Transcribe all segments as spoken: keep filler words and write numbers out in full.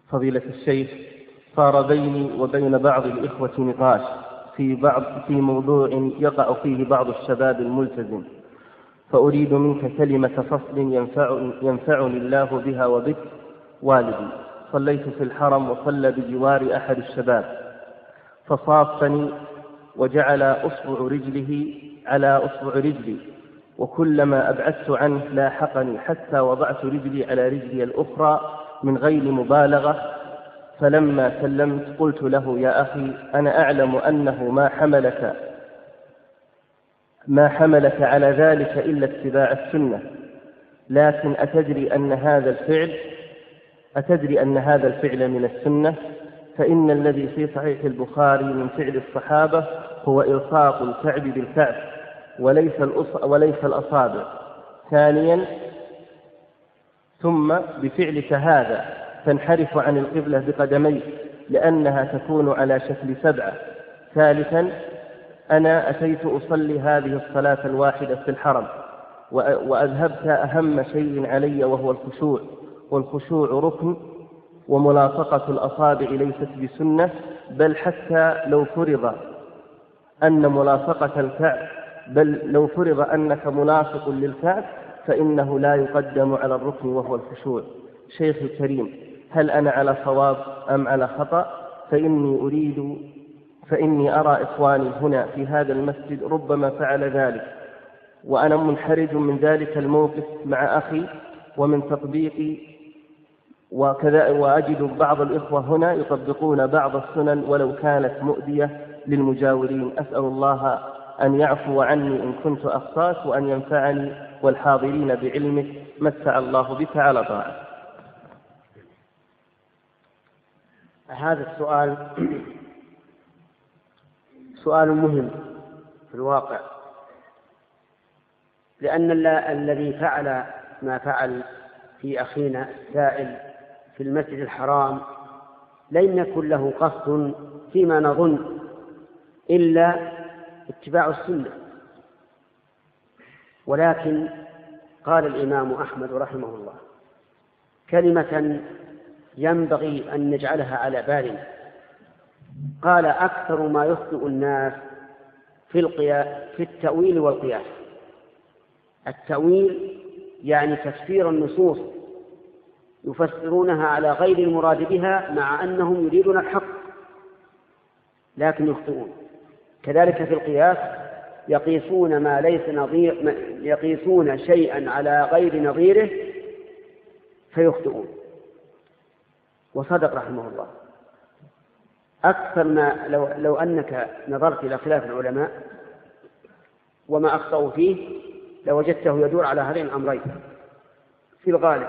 فضيلة الشيخ، صار بيني وبين بعض الإخوة نقاش في بعض في موضوع يقع فيه بعض الشباب الملتزم، فأريد منك كلمة فصل ينفع ينفعني الله بها وبك. والدي صليت في الحرم وصلى بجوار أحد الشباب، فصافني وجعل أصبع رجله على أصبع رجلي، وكلما أبعدت عنه لاحقني حتى وضعت رجلي على رجلي الأخرى من غير مبالغة. فلما سلمت قلت له: يا أخي، أنا أعلم أنه ما حملك ما حملك على ذلك إلا اتباع السنة، لكن أتدري أن هذا الفعل أتدري أن هذا الفعل من السنة؟ فإن الذي في صحيح البخاري من فعل الصحابة هو إلصاق الكعب بالكعب وليس وليس الأصابع. ثانيا، ثم بفعلك هذا تنحرف عن القبلة بقدميك لأنها تكون على شكل سبعة. ثالثا، أنا أتيت أصلي هذه الصلاة الواحدة في الحرم وأذهبت أهم شيء علي وهو الخشوع، والخشوع ركن، وملاصقة الأصابع ليست بسنة، بل حتى لو فرض أن ملاصقة الكعب بل لو فرض أنك ملاصق للكعب فإنه لا يقدم على الركن وهو الخشوع. شيخ الكريم، هل أنا على صواب أم على خطأ؟ فإني أريد فإني أرى إخواني هنا في هذا المسجد ربما فعل ذلك، وأنا منحرج من ذلك الموقف مع أخي ومن تطبيقي، وكذا وأجد بعض الإخوة هنا يطبقون بعض السنن ولو كانت مؤذية للمجاورين. أسأل الله أن يعفو عني إن كنت أخطأت، وأن ينفعني والحاضرين بعلمك. متع الله بك على طاعة. هذا السؤال سؤال مهم في الواقع، لأن الذي فعل ما فعل في أخينا السائل في المسجد الحرام لم يكن له قصد فيما نظن إلا اتباع السنة، ولكن قال الإمام أحمد رحمه الله كلمة ينبغي أن نجعلها على بالنا. قال: أكثر ما يخطئ الناس في القياس في التأويل والقياس. التأويل يعني تفسير النصوص، يفسرونها على غير المراد بها مع أنهم يريدون الحق لكن يخطئون. كذلك في القياس يقيسون ما ليس نظير يقيسون شيئا على غير نظيره فيخطئون. وصدق رحمه الله. أكثر ما لو, لو أنك نظرت إلى خلاف العلماء وما أخطأوا فيه لوجدته يدور على هذين الأمرين في الغالب: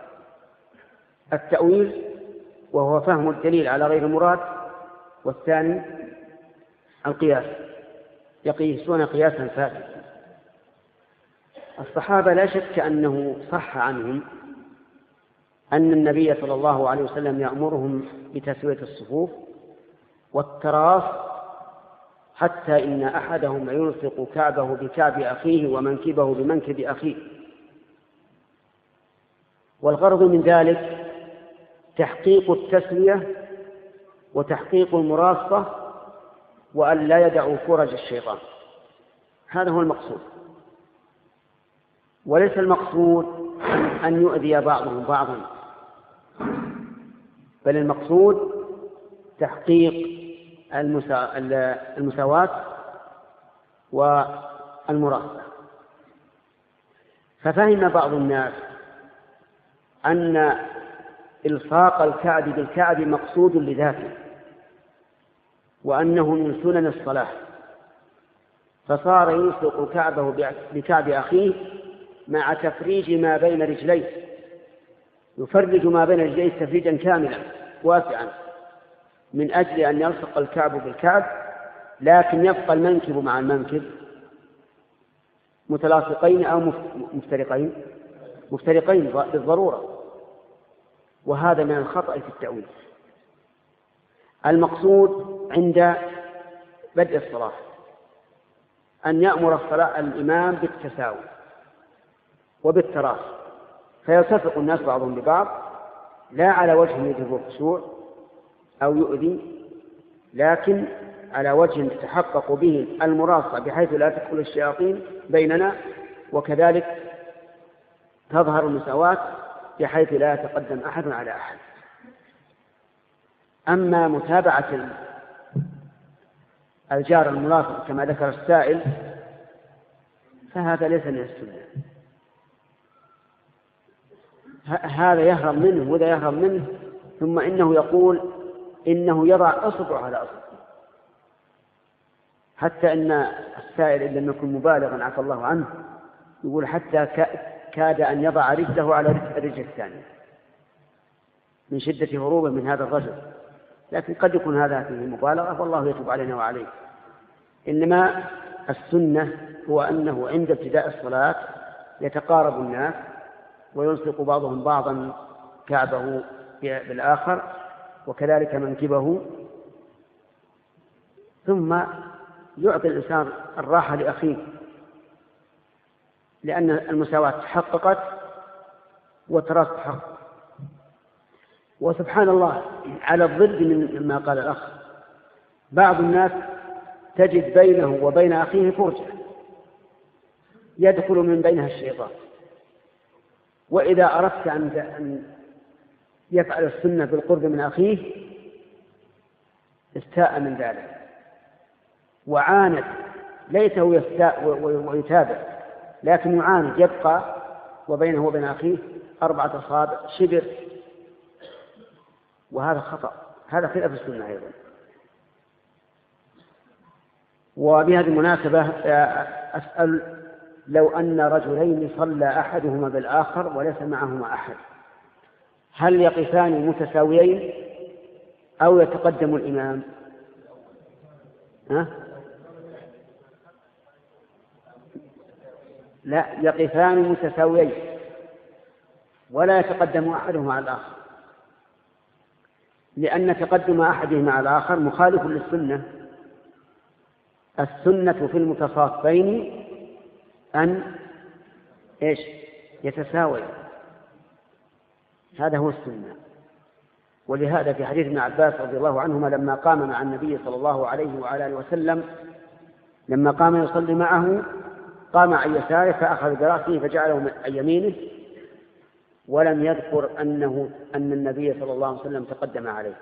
التأويل وهو فهم الدليل على غير المراد، والثاني القياس، يقيسون قياسا فاسدا. الصحابة لا شك أنه صح عنهم أن النبي صلى الله عليه وسلم يأمرهم بتسوية الصفوف والتراص، حتى إن أحدهم يلصق كعبه بكعب أخيه ومنكبه بمنكب أخيه. والغرض من ذلك تحقيق التسوية وتحقيق المراصة، وأن لا يدعوا فرج الشيطان. هذا هو المقصود، وليس المقصود أن يؤذي بعضهم بعضا، بل المقصود تحقيق المساواة والمراصة. ففهم بعض الناس أن إلصاق الكعب بالكعب مقصود لذاته، وأنه من سنن الصلاة، فصار يلصق كعبه بكعب أخيه مع تفريج ما بين رجليه، يفرج ما بين رجليه تفريجا كاملا واسعا من أجل أن يلصق الكعب بالكعب، لكن يبقى المنكب مع المنكب متلاصقين أو مفترقين مفترقين بالضرورة. وهذا من الخطأ في التأويل. المقصود عند بدء الصلاة أن يأمر الصلاة الإمام بالتساوي وبالتراص، فيلتصق الناس بعضهم ببعض لا على وجه يجب الخشوع أو يؤذي، لكن على وجه تتحقق به المراصة بحيث لا تدخل الشياطين بيننا، وكذلك تظهر المساواة بحيث لا يتقدم أحد على أحد. أما متابعة الجار الملاصق كما ذكر السائل فهذا ليس من السنة، هذا يهرب منه وذا يهرب منه، ثم إنه يقول إنه يضع أصبع على أصبع، حتى إن السائل إن لم يكن مبالغا عفى الله عنه يقول حتى كاد أن يضع رجله على الرجل الثانية من شدة هروبه من هذا الرجل، لكن قد يكون هذا فيه مبالغة والله يتوب علينا وعليه. إنما السنة هو أنه عند ابتداء الصلاة يتقارب الناس ويلصق بعضهم بعضا كعبه بالآخر وكذلك منكبه، ثم يعطي الإنسان الراحة لأخيه، لأن المساواة تحققت والتراص تحقق. وسبحان الله على الضد مما قال الأخ، بعض الناس تجد بينه وبين أخيه فرجة يدخل من بينها الشيطان، وإذا أردت أن يفعل السنة بالقرب من أخيه استاء من ذلك وعاند، ليته يستاء ويتابع، لكن يعاند يبقى وبينه وبين أخيه أربعة أصابع شبر، وهذا خطأ، هذا خلاف السنة أيضا. وبهذه المناسبة أسأل، لو أن رجلين صلى أحدهما بالآخر وليس معهما أحد، هل يقفان متساويين أو يتقدم الإمام؟ ها؟ لا، يقفان متساويين ولا يتقدم أحدهما على الآخر، لأن تقدم أحدهما على الآخر مخالف للسنة. السنة في المتصافين أن إيش؟ يتساوي، هذا هو السنة. ولهذا في حديث ابن عباس رضي الله عنهما لما قام مع النبي صلى الله عليه وعلى آله وسلم، لما قام يصلي معه قام عن يساره فأخذ برأسه فجعله عن يمينه، ولم يذكر أنه أن النبي صلى الله عليه وسلم تقدم عليه.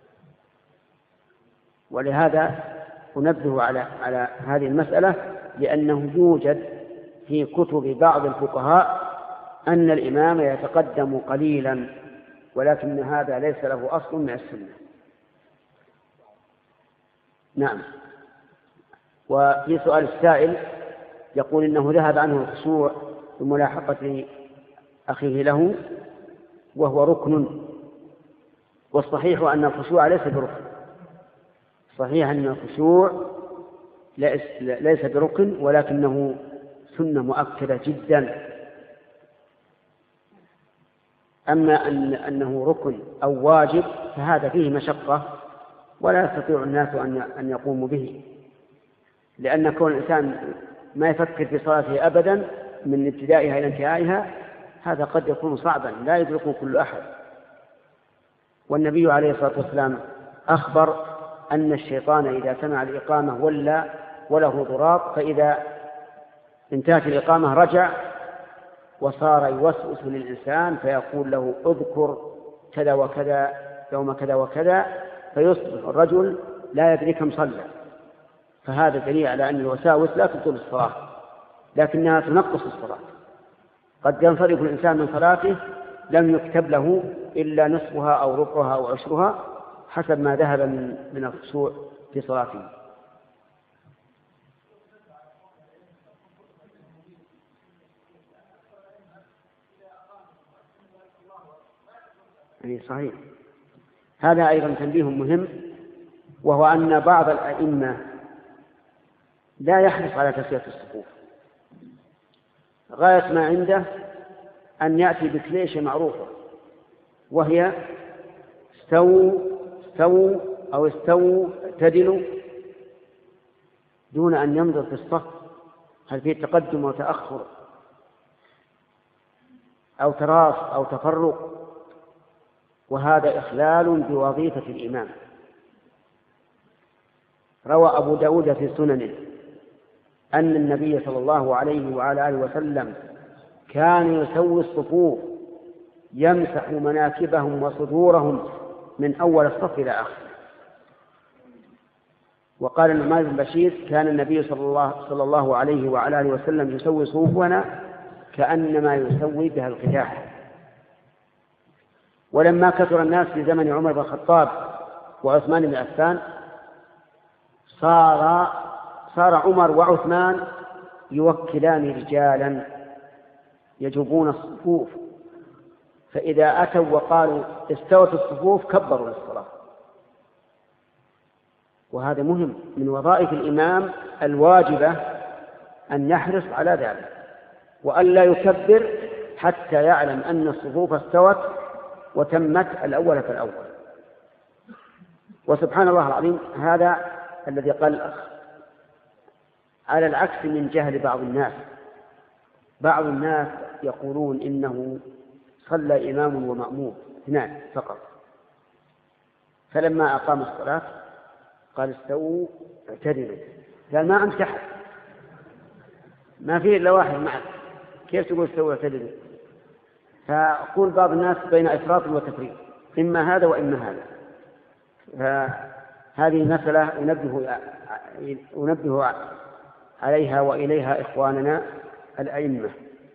ولهذا أنبه على على هذه المسألة، لأنه يوجد في كتب بعض الفقهاء أن الإمام يتقدم قليلا، ولكن هذا ليس له أصل من السنة. نعم. وفي سؤال السائل يقول إنه ذهب عنه الخشوع بملاحقة أخيه له وهو ركن، والصحيح أن الخشوع ليس بركن، صحيح أن الخشوع ليس بركن ولكنه سنة مؤكدة جدا. أما أن أنه ركن أو واجب فهذا فيه مشقة ولا يستطيع الناس أن يقوموا به، لأن كون الإنسان ما يفكر في صلاته أبدا من ابتدائها إلى انتهائها هذا قد يكون صعبا لا يدركه كل أحد. والنبي عليه الصلاة والسلام أخبر أن الشيطان إذا سمع الإقامة ولا وله ضراب، فإذا انتهت الإقامة رجع وصار يوسوس للإنسان فيقول له اذكر كذا وكذا يوم كذا وكذا، فيصبح الرجل لا يدري كم صلى. فهذا دليل على أن الوساوس لا تبطل الصلاة لكنها تنقص الصلاة. قد ينصرف الإنسان من صلاته لم يكتب له إلا نصفها أو ربعها أو عشرها حسب ما ذهب من من الخشوع في صلاته. أي صحيح. هذا أيضا تنبيه مهم، وهو أن بعض الأئمة لا يحرص على تسوية الصفوف، غاية ما عنده أن يأتي بكليشة معروفة وهي استووا استووا أو استووا اعتدلوا، دون أن ينظر في الصف هل فيه تقدم وتأخر أو تراص أو تفرق. وهذا إخلال بوظيفة الإمام. روى أبو داود في سننه أن النبي صلى الله عليه وعلى آله وسلم كان يسوي الصفوف يمسح مناكبهم وصدورهم من أول الصف إلى آخره. وقال النعمان بن بشير كان النبي صلى الله, صلى الله عليه وعلى آله وسلم يسوي صفوفنا كأنما يسوي بها القداح. ولما كثر الناس في زمن عمر بن الخطاب وعثمان بن عفان صار صار عمر وعثمان يوكلان رجالا يجوبون الصفوف، فإذا أتوا وقالوا استوت الصفوف كبروا للصلاة. وهذا مهم من وظائف الإمام الواجبة أن يحرص على ذلك وأن لا يكبر حتى يعلم أن الصفوف استوت وتمت الأول فالأول. وسبحان الله العظيم هذا الذي قال الأخ على العكس من جهل بعض الناس. بعض الناس يقولون إنه صلى إمام ومأموم اثنان فقط، فلما أقام الصلاة قال استووا اعتدلوا، قال ما أمسح ما فيه إلا واحد معك، كيف تقول استووا اعتدلوا؟ فأقول بعض الناس بين إفراط وتفريط، إما هذا وإما هذا. فهذه مسألة أنبه, أنبه عليها وإليها إخواننا الأئمة.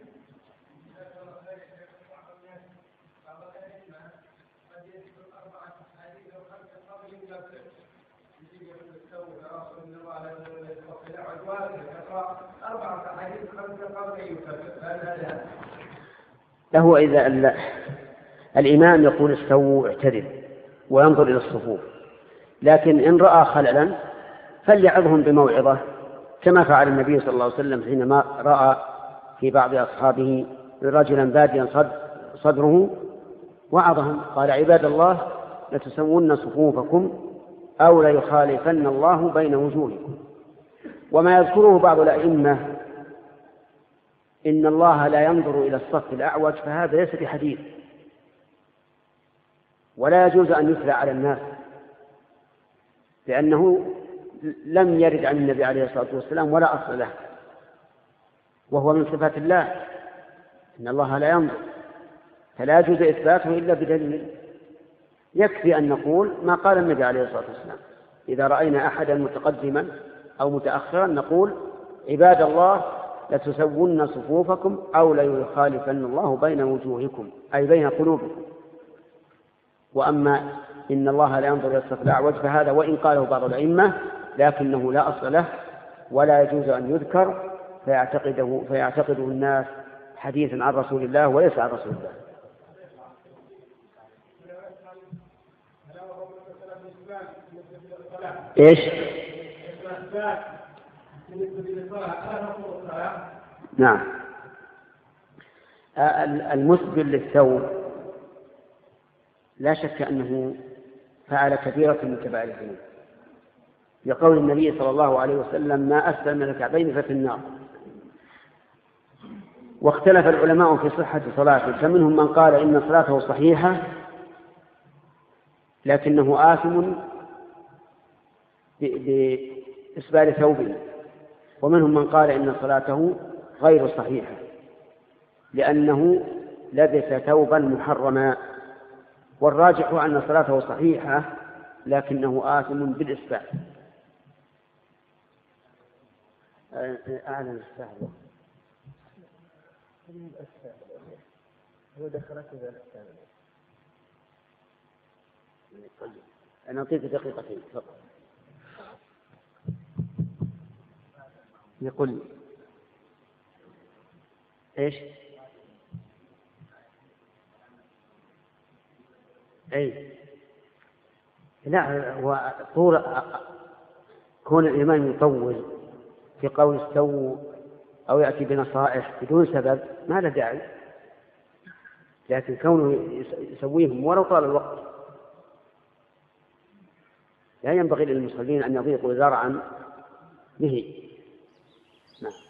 له إذا الإمام يقول استووا اعتدل وينظر إلى الصفوف، لكن إن رأى خللا فليعظهم بموعظة كما فعل النبي صلى الله عليه وسلم حينما رأى في بعض أصحابه رجلا باديا صدره وعظهم قال عباد الله لتسوون صفوفكم أو ليخالفن الله بين وجوهكم. وما يذكره بعض الأئمة إن الله لا ينظر إلى الصف الأعوج فهذا ليس بحديث، ولا يجوز أن يتلى على الناس، لأنه لم يرد عن النبي عليه الصلاة والسلام ولا أصل له، وهو من صفات الله إن الله لا ينظر، فلا يجوز إثباته إلا بدليل. يكفي أن نقول ما قال النبي عليه الصلاة والسلام إذا رأينا أحدا متقدما أو متأخرا نقول عباد الله لتسوون صفوفكم أو ليخالفن الله بين وجوهكم أي بين قلوبكم. وأما إن الله لا ينظر إلى الصف الأعوج فهذا وإن قاله بعض الأئمة لكنه لا أصل له ولا يجوز أن يذكر فيعتقده, فيعتقده الناس حديثا عن رسول الله وليس عن رسول الله. إيش؟ نعم. المسبل للثوب لا شك أنه فعل كبيرة من كبائر الذنوب، لقول النبي صلى الله عليه وسلم ما أسفل من الكعبين ففي النار. واختلف العلماء في صحة صلاته، فمنهم من قال إن صلاته صحيحة لكنه آثم بإسبال ثوبه، ومنهم من قال إن صلاته غير صحيحة لأنه لبس ثوبا محرما. والراجح أن صلاته صحيحة لكنه آثم بالإسبال. أعلن السهل هو دخلت إذا أنا أعطيك دقيقتين فقط. يقول إيش؟ أي لا، هو طول كون الإمام يطول في قول استووا أو يأتي بنصائح بدون سبب ما له داعي، لكن كونه يسويهم ولو طال الوقت لا ينبغي للمصلين أن يضيقوا ذرعا به. نعم.